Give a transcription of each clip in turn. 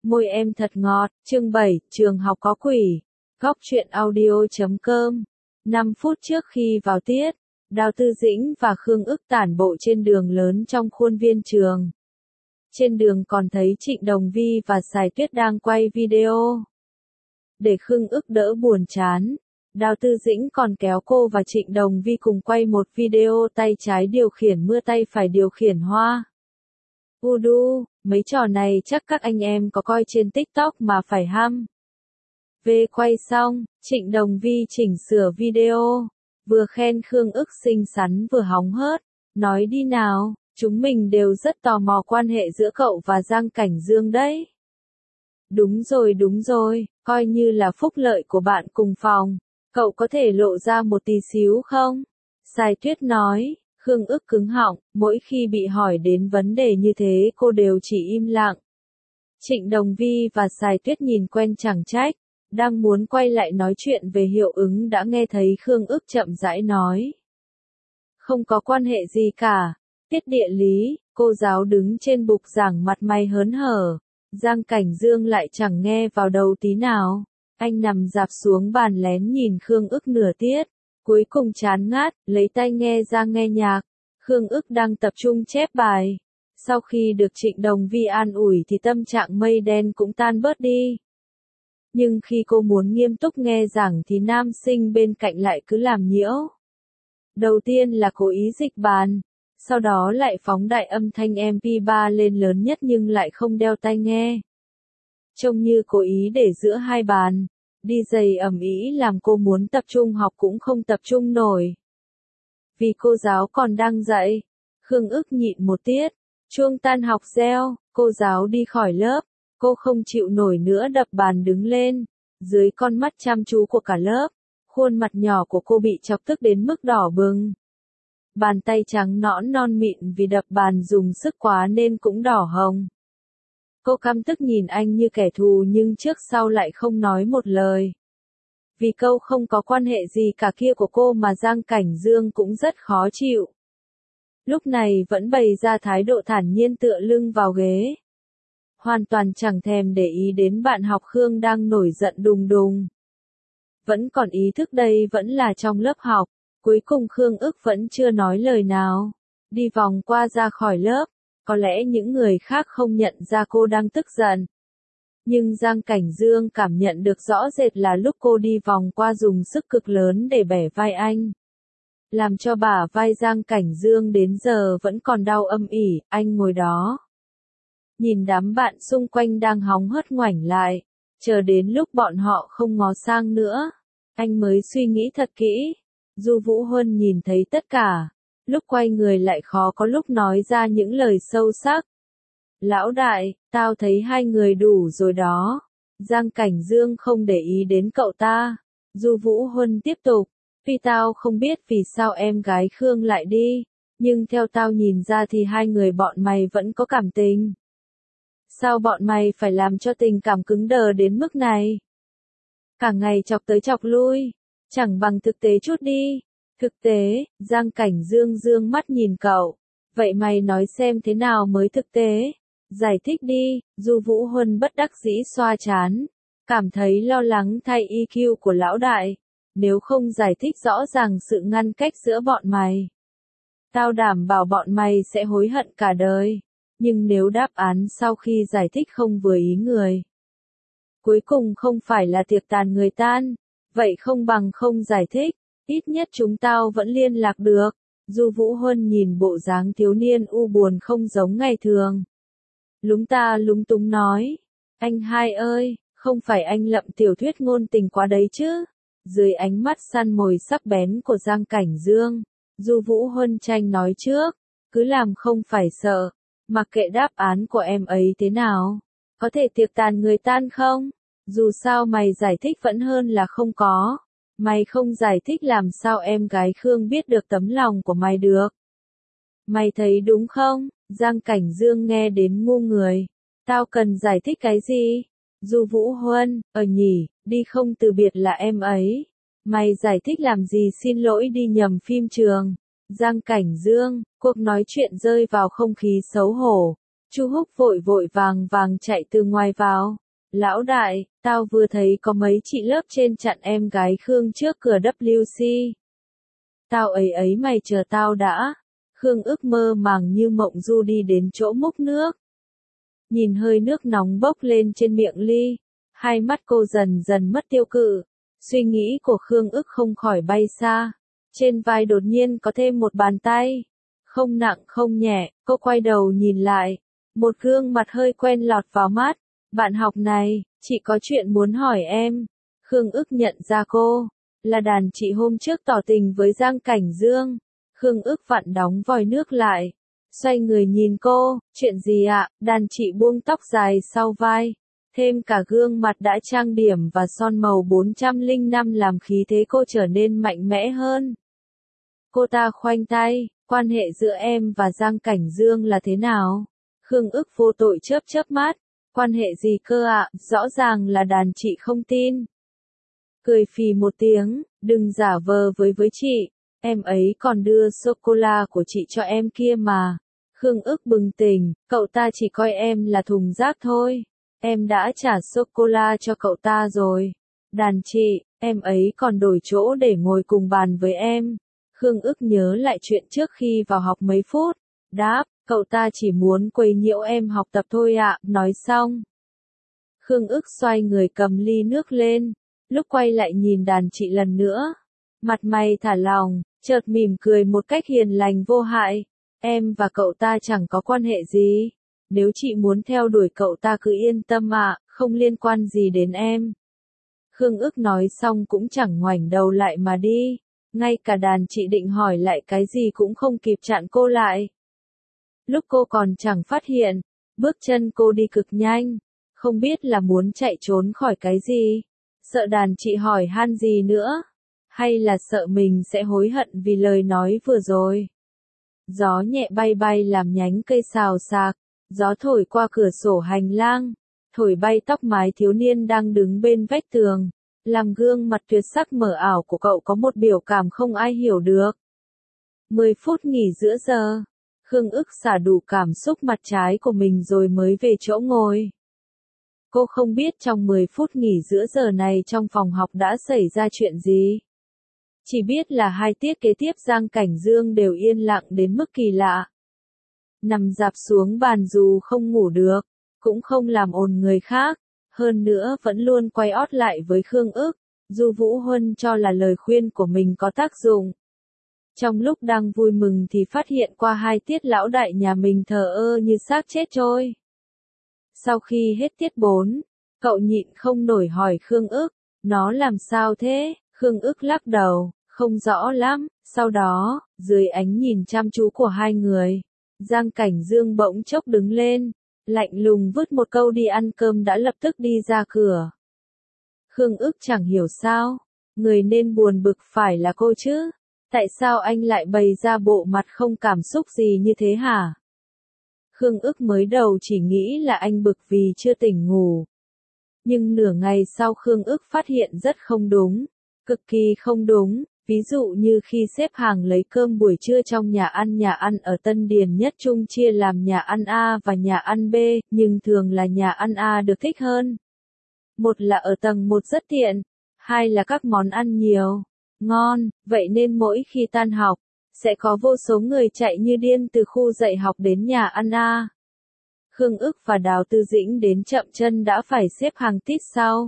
Môi em thật ngọt, chương 7, trường học có quỷ. Góc truyện audio.com. 5 phút trước khi vào tiết, Đào Tư Dĩnh và Khương Ức tản bộ trên đường lớn trong khuôn viên trường. Trên đường còn thấy Trịnh Đồng Vi và Sài Tuyết đang quay video. Để Khương Ức đỡ buồn chán, Đào Tư Dĩnh còn kéo cô và Trịnh Đồng Vi cùng quay một video tay trái điều khiển mưa tay phải điều khiển hoa. Mấy trò này chắc các anh em có coi trên TikTok mà phải hăm. Về quay xong, Trịnh Đồng Vi chỉnh sửa video, vừa khen Khương Ức xinh xắn vừa hóng hớt, nói đi nào, chúng mình đều rất tò mò quan hệ giữa cậu và Giang Cảnh Dương đấy. Đúng rồi, coi như là phúc lợi của bạn cùng phòng, cậu có thể lộ ra một tí xíu không? Sài Tuyết nói. Khương Ức cứng họng, mỗi khi bị hỏi đến vấn đề như thế cô đều chỉ im lặng. Trịnh Đồng Vi và Sài Tuyết nhìn quen chẳng trách, đang muốn quay lại nói chuyện về hiệu ứng đã nghe thấy Khương Ức chậm rãi nói. Không có quan hệ gì cả, tiết địa lý, cô giáo đứng trên bục giảng mặt mày hớn hở, Giang Cảnh Dương lại chẳng nghe vào đầu tí nào, anh nằm dạp xuống bàn lén nhìn Khương Ức nửa tiết. Cuối cùng chán ngắt, lấy tai nghe ra nghe nhạc. Khương Ức đang tập trung chép bài. Sau khi được Trịnh Đồng Vi an ủi thì tâm trạng mây đen cũng tan bớt đi. Nhưng khi cô muốn nghiêm túc nghe giảng thì nam sinh bên cạnh lại cứ làm nhiễu. Đầu tiên là cố ý dịch bàn, sau đó lại phóng đại âm thanh MP3 lên lớn nhất nhưng lại không đeo tai nghe. Trông như cố ý để giữa hai bàn. Đi giày ầm ĩ làm cô muốn tập trung học cũng không tập trung nổi. Vì cô giáo còn đang dạy, Khương Ức nhịn một tiết, chuông tan học reo, cô giáo đi khỏi lớp, cô không chịu nổi nữa đập bàn đứng lên, dưới con mắt chăm chú của cả lớp, khuôn mặt nhỏ của cô bị chọc tức đến mức đỏ bừng. Bàn tay trắng nõn non mịn vì đập bàn dùng sức quá nên cũng đỏ hồng. Cô căm tức nhìn anh như kẻ thù nhưng trước sau lại không nói một lời. Vì câu không có quan hệ gì cả kia của cô mà Giang Cảnh Dương cũng rất khó chịu. Lúc này vẫn bày ra thái độ thản nhiên tựa lưng vào ghế. Hoàn toàn chẳng thèm để ý đến bạn học Khương đang nổi giận đùng đùng. Vẫn còn ý thức đây vẫn là trong lớp học, cuối cùng Khương Ức vẫn chưa nói lời nào. Đi vòng qua ra khỏi lớp. Có lẽ những người khác không nhận ra cô đang tức giận. Nhưng Giang Cảnh Dương cảm nhận được rõ rệt là lúc cô đi vòng qua dùng sức cực lớn để bẻ vai anh. Làm cho bả vai Giang Cảnh Dương đến giờ vẫn còn đau âm ỉ, anh ngồi đó. Nhìn đám bạn xung quanh đang hóng hớt ngoảnh lại, chờ đến lúc bọn họ không ngó sang nữa. Anh mới suy nghĩ thật kỹ. Du Vũ Huân nhìn thấy tất cả. Lúc quay người lại khó có lúc nói ra những lời sâu sắc. Lão đại, tao thấy hai người đủ rồi đó. Giang Cảnh Dương không để ý đến cậu ta. Du Vũ Huân tiếp tục. Vì tao không biết vì sao em gái Khương lại đi. Nhưng theo tao nhìn ra thì hai người bọn mày vẫn có cảm tình. Sao bọn mày phải làm cho tình cảm cứng đờ đến mức này? Cả ngày chọc tới chọc lui. Chẳng bằng thực tế chút đi. Thực tế, Giang Cảnh Dương dương mắt nhìn cậu. Vậy mày nói xem thế nào mới thực tế? Giải thích đi, Du Vũ Huân bất đắc dĩ xoa trán. Cảm thấy lo lắng thay EQ của lão đại. Nếu không giải thích rõ ràng sự ngăn cách giữa bọn mày. Tao đảm bảo bọn mày sẽ hối hận cả đời. Nhưng nếu đáp án sau khi giải thích không vừa ý người. Cuối cùng không phải là tiệc tàn người tan. Vậy không bằng không giải thích. Ít nhất chúng tao vẫn liên lạc được. Du Vũ Huân nhìn bộ dáng thiếu niên u buồn không giống ngày thường. Lúng ta lúng túng nói. Anh hai ơi, không phải anh lậm tiểu thuyết ngôn tình quá đấy chứ. Dưới ánh mắt săn mồi sắc bén của Giang Cảnh Dương, Du Vũ Huân tranh nói trước. Cứ làm không phải sợ. Mặc kệ đáp án của em ấy thế nào. Có thể tiệc tàn người tan không? Dù sao mày giải thích vẫn hơn là không có. Mày không giải thích làm sao em gái Khương biết được tấm lòng của mày được. Mày thấy đúng không? Giang Cảnh Dương nghe đến ngu người. Tao cần giải thích cái gì? Du Vũ Huân, nhỉ, đi không từ biệt là em ấy. Mày giải thích làm gì xin lỗi đi nhầm phim trường. Giang Cảnh Dương, cuộc nói chuyện rơi vào không khí xấu hổ. Chu Húc vội vội vàng vàng chạy từ ngoài vào. Lão đại, tao vừa thấy có mấy chị lớp trên chặn em gái Khương trước cửa WC. Tao ấy mày chờ tao đã. Khương ức mơ màng như mộng du đi đến chỗ múc nước. Nhìn hơi nước nóng bốc lên trên miệng ly, hai mắt cô dần dần mất tiêu cự. Suy nghĩ của Khương ức không khỏi bay xa. Trên vai đột nhiên có thêm một bàn tay. Không nặng không nhẹ, cô quay đầu nhìn lại. Một gương mặt hơi quen lọt vào mắt. Bạn học này, chị có chuyện muốn hỏi em. Khương ức nhận ra cô, là đàn chị hôm trước tỏ tình với Giang Cảnh Dương. Khương ức vặn đóng vòi nước lại. Xoay người nhìn cô, chuyện gì ạ? Đàn chị buông tóc dài sau vai. Thêm cả gương mặt đã trang điểm và son màu 405 làm khí thế cô trở nên mạnh mẽ hơn. Cô ta khoanh tay, quan hệ giữa em và Giang Cảnh Dương là thế nào? Khương ức vô tội chớp chớp mắt. Quan hệ gì cơ ạ? Rõ ràng là đàn chị không tin. Cười phì một tiếng, đừng giả vờ với chị. Em ấy còn đưa sô-cô-la của chị cho em kia mà. Khương ức bừng tỉnh, cậu ta chỉ coi em là thùng rác thôi. Em đã trả sô-cô-la cho cậu ta rồi. Đàn chị, em ấy còn đổi chỗ để ngồi cùng bàn với em. Khương ức nhớ lại chuyện trước khi vào học mấy phút. Đáp, cậu ta chỉ muốn quấy nhiễu em học tập thôi ạ. Nói xong, Khương ức xoay người cầm ly nước lên. Lúc quay lại nhìn đàn chị lần nữa, mặt mày thả lỏng, chợt mỉm cười một cách hiền lành vô hại. Em và cậu ta chẳng có quan hệ gì. Nếu chị muốn theo đuổi cậu ta cứ yên tâm ạ, không liên quan gì đến em. Khương ức nói xong cũng chẳng ngoảnh đầu lại mà đi. Ngay cả đàn chị định hỏi lại cái gì cũng không kịp chặn cô lại. Lúc cô còn chẳng phát hiện, bước chân cô đi cực nhanh. Không biết là muốn chạy trốn khỏi cái gì. Sợ đàn chị hỏi han gì nữa. Hay là sợ mình sẽ hối hận vì lời nói vừa rồi. Gió nhẹ bay bay làm nhánh cây xào xạc. Gió thổi qua cửa sổ hành lang. Thổi bay tóc mái thiếu niên đang đứng bên vách tường. Làm gương mặt tuyệt sắc mờ ảo của cậu có một biểu cảm không ai hiểu được. 10 phút nghỉ giữa giờ. Khương ức xả đủ cảm xúc mặt trái của mình rồi mới về chỗ ngồi. Cô không biết trong 10 phút nghỉ giữa giờ này trong phòng học đã xảy ra chuyện gì. Chỉ biết là hai tiết kế tiếp Giang Cảnh Dương đều yên lặng đến mức kỳ lạ. Nằm dạp xuống bàn dù không ngủ được, cũng không làm ồn người khác, hơn nữa vẫn luôn quay ót lại với Khương ức, dù Vũ Huân cho là lời khuyên của mình có tác dụng. Trong lúc đang vui mừng thì phát hiện qua hai tiết lão đại nhà mình thờ ơ như xác chết trôi. Sau khi hết tiết 4, cậu nhịn không nổi hỏi Khương ức, nó làm sao thế? Khương ức lắc đầu, không rõ lắm. Sau đó, dưới ánh nhìn chăm chú của hai người, Giang Cảnh Dương bỗng chốc đứng lên, lạnh lùng vứt một câu đi ăn cơm đã lập tức đi ra cửa. Khương ức chẳng hiểu sao, người nên buồn bực phải là cô chứ. Tại sao anh lại bày ra bộ mặt không cảm xúc gì như thế hả? Khương ức mới đầu chỉ nghĩ là anh bực vì chưa tỉnh ngủ. Nhưng nửa ngày sau Khương ức phát hiện rất không đúng, cực kỳ không đúng, ví dụ như khi xếp hàng lấy cơm buổi trưa trong nhà ăn ở Tân Điền Nhất Trung chia làm nhà ăn A và nhà ăn B, nhưng thường là nhà ăn A được thích hơn. Một là ở tầng 1 rất tiện, hai là các món ăn nhiều, ngon, vậy nên mỗi khi tan học, sẽ có vô số người chạy như điên từ khu dạy học đến nhà ăn A. Khương ức và Đào Tư Dĩnh đến chậm chân đã phải xếp hàng tít sau.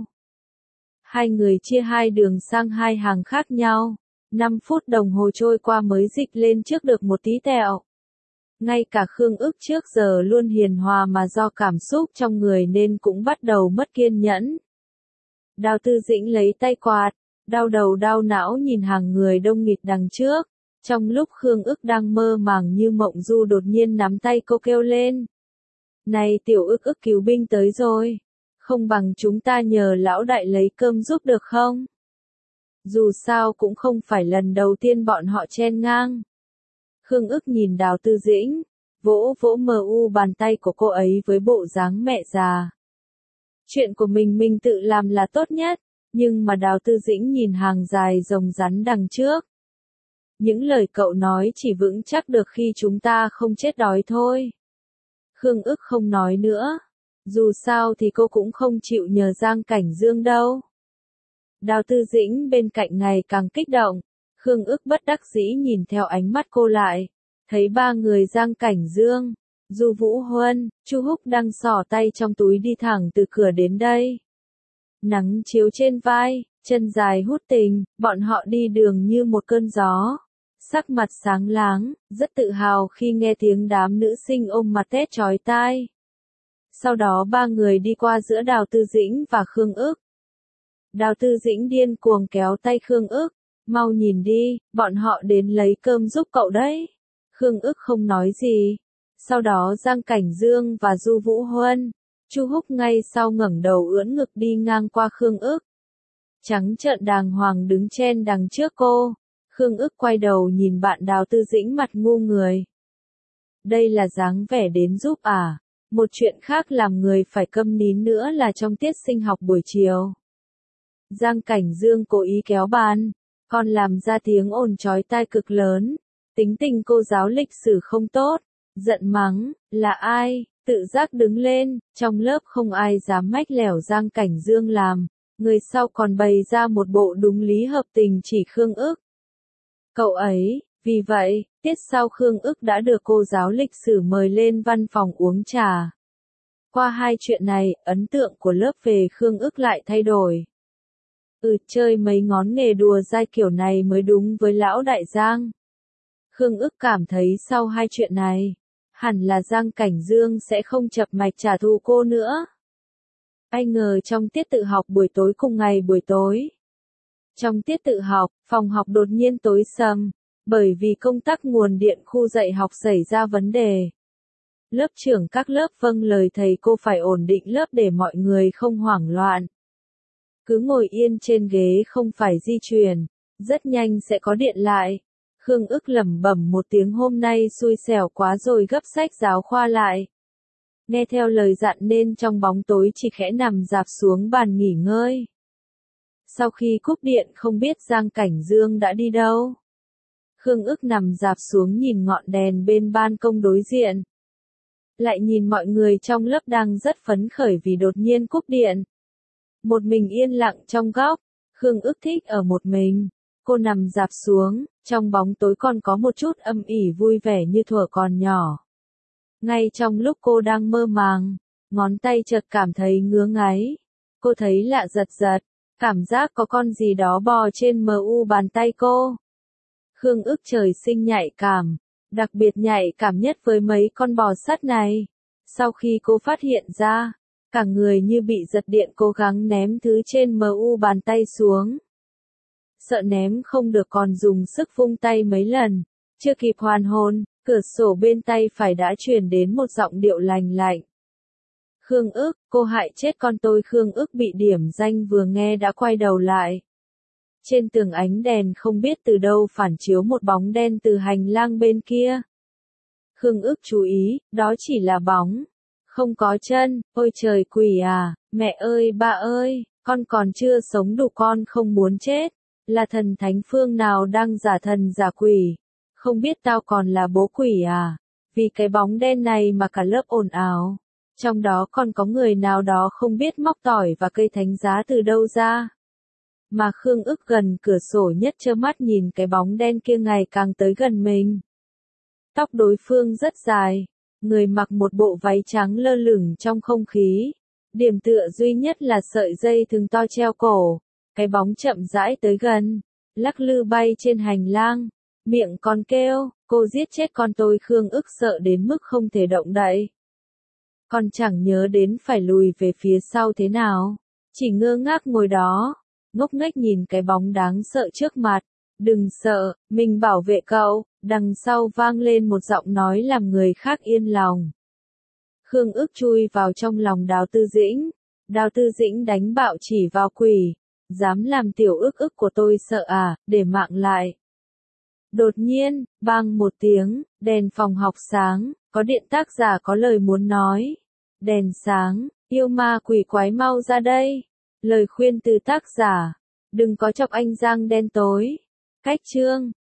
Hai người chia hai đường sang hai hàng khác nhau. 5 phút đồng hồ trôi qua mới dịch lên trước được một tí tẹo. Ngay cả Khương ức trước giờ luôn hiền hòa mà do cảm xúc trong người nên cũng bắt đầu mất kiên nhẫn. Đào Tư Dĩnh lấy tay quạt, đau đầu đau não nhìn hàng người đông nghịt đằng trước. Trong lúc Khương ức đang mơ màng như mộng du đột nhiên nắm tay cô kêu lên. Này tiểu ức ức cứu binh tới rồi. Không bằng chúng ta nhờ lão đại lấy cơm giúp được không? Dù sao cũng không phải lần đầu tiên bọn họ chen ngang. Khương ức nhìn Đào Tư Dĩnh, vỗ vỗ mờ u bàn tay của cô ấy với bộ dáng mẹ già. Chuyện của mình tự làm là tốt nhất, nhưng mà Đào Tư Dĩnh nhìn hàng dài rồng rắn đằng trước. Những lời cậu nói chỉ vững chắc được khi chúng ta không chết đói thôi. Khương ức không nói nữa. Dù sao thì cô cũng không chịu nhờ Giang Cảnh Dương đâu. Đào Tư Dĩnh bên cạnh ngày càng kích động. Khương ức bất đắc dĩ nhìn theo ánh mắt cô lại. Thấy ba người Giang Cảnh Dương, Du Vũ Huân, Chu Húc đang xỏ tay trong túi đi thẳng từ cửa đến đây. Nắng chiếu trên vai, chân dài hút tình, bọn họ đi đường như một cơn gió. Sắc mặt sáng láng, rất tự hào khi nghe tiếng đám nữ sinh ôm mặt tét chói tai. Sau đó ba người đi qua giữa Đào Tư Dĩnh và Khương ức. Đào Tư Dĩnh điên cuồng kéo tay Khương ức. Mau nhìn đi, bọn họ đến lấy cơm giúp cậu đấy. Khương ức không nói gì. Sau đó Giang Cảnh Dương và Du Vũ Huân, Chu Húc ngay sau ngẩng đầu ưỡn ngực đi ngang qua Khương ức. Trắng trợn đàng hoàng đứng chen đằng trước cô. Khương ức quay đầu nhìn bạn Đào Tư Dĩnh mặt ngu người. Đây là dáng vẻ đến giúp à? Một chuyện khác làm người phải câm nín nữa là trong tiết sinh học buổi chiều. Giang Cảnh Dương cố ý kéo bàn, còn làm ra tiếng ồn chói tai cực lớn. Tính tình cô giáo lịch sử không tốt, giận mắng, là ai, tự giác đứng lên, trong lớp không ai dám mách lẻo Giang Cảnh Dương làm, người sau còn bày ra một bộ đúng lý hợp tình chỉ Khương ức. Cậu ấy, vì vậy, tiết sau Khương ức đã được cô giáo lịch sử mời lên văn phòng uống trà. Qua hai chuyện này, ấn tượng của lớp về Khương ức lại thay đổi. Chơi mấy ngón nghề đùa dai kiểu này mới đúng với lão đại Giang. Khương ức cảm thấy sau hai chuyện này, hẳn là Giang Cảnh Dương sẽ không chập mạch trả thù cô nữa. Ai ngờ trong tiết tự học buổi tối cùng ngày buổi tối. Trong tiết tự học, phòng học đột nhiên tối sầm, bởi vì công tắc nguồn điện khu dạy học xảy ra vấn đề. Lớp trưởng các lớp vâng lời thầy cô phải ổn định lớp để mọi người không hoảng loạn. Cứ ngồi yên trên ghế không phải di chuyển, rất nhanh sẽ có điện lại. Khương ức lẩm bẩm một tiếng hôm nay xui xẻo quá rồi gấp sách giáo khoa lại. Nghe theo lời dặn nên trong bóng tối chỉ khẽ nằm dạp xuống bàn nghỉ ngơi. Sau khi cúp điện không biết Giang Cảnh Dương đã đi đâu. Khương ức nằm dạp xuống nhìn ngọn đèn bên ban công đối diện. Lại nhìn mọi người trong lớp đang rất phấn khởi vì đột nhiên cúp điện. Một mình yên lặng trong góc, Khương ức thích ở một mình. Cô nằm dạp xuống, trong bóng tối còn có một chút âm ỉ vui vẻ như thuở còn nhỏ. Ngay trong lúc cô đang mơ màng, ngón tay chợt cảm thấy ngứa ngáy. Cô thấy lạ giật giật, cảm giác có con gì đó bò trên mu bàn tay cô. Khương ức trời sinh nhạy cảm, đặc biệt nhạy cảm nhất với mấy con bò sắt này. Sau khi cô phát hiện ra, cả người như bị giật điện cố gắng ném thứ trên mu bàn tay xuống. Sợ ném không được còn dùng sức vung tay mấy lần, chưa kịp hoàn hồn, cửa sổ bên tay phải đã truyền đến một giọng điệu lành lạnh. Khương ức, cô hại chết con tôi. Khương ức bị điểm danh vừa nghe đã quay đầu lại. Trên tường ánh đèn không biết từ đâu phản chiếu một bóng đen từ hành lang bên kia. Khương ức chú ý, đó chỉ là bóng. Không có chân, ôi trời quỷ à, mẹ ơi ba ơi, con còn chưa sống đủ con không muốn chết. Là thần thánh phương nào đang giả thần giả quỷ. Không biết tao còn là bố quỷ à, vì cái bóng đen này mà cả lớp ồn ào. Trong đó còn có người nào đó không biết móc tỏi và cây thánh giá từ đâu ra. Mà Khương ức gần cửa sổ nhất trơ mắt nhìn cái bóng đen kia ngày càng tới gần mình. Tóc đối phương rất dài, người mặc một bộ váy trắng lơ lửng trong không khí. Điểm tựa duy nhất là sợi dây thừng to treo cổ. Cái bóng chậm rãi tới gần, lắc lư bay trên hành lang, miệng còn kêu, cô giết chết con tôi. Khương ức sợ đến mức không thể động đậy. Còn chẳng nhớ đến phải lùi về phía sau thế nào, chỉ ngơ ngác ngồi đó, ngốc nghếch nhìn cái bóng đáng sợ trước mặt. Đừng sợ, mình bảo vệ cậu. Đằng sau vang lên một giọng nói làm người khác yên lòng. Khương ức chui vào trong lòng Đào Tư Dĩnh. Đào Tư Dĩnh đánh bạo chỉ vào quỷ. Dám làm tiểu ức của tôi sợ à, để mạng lại. Đột nhiên, bang một tiếng, đèn phòng học sáng, có điện. Tác giả có lời muốn nói. Đèn sáng, yêu ma quỷ quái mau ra đây. Lời khuyên từ tác giả, đừng có chọc anh Giang đen tối. Cách chương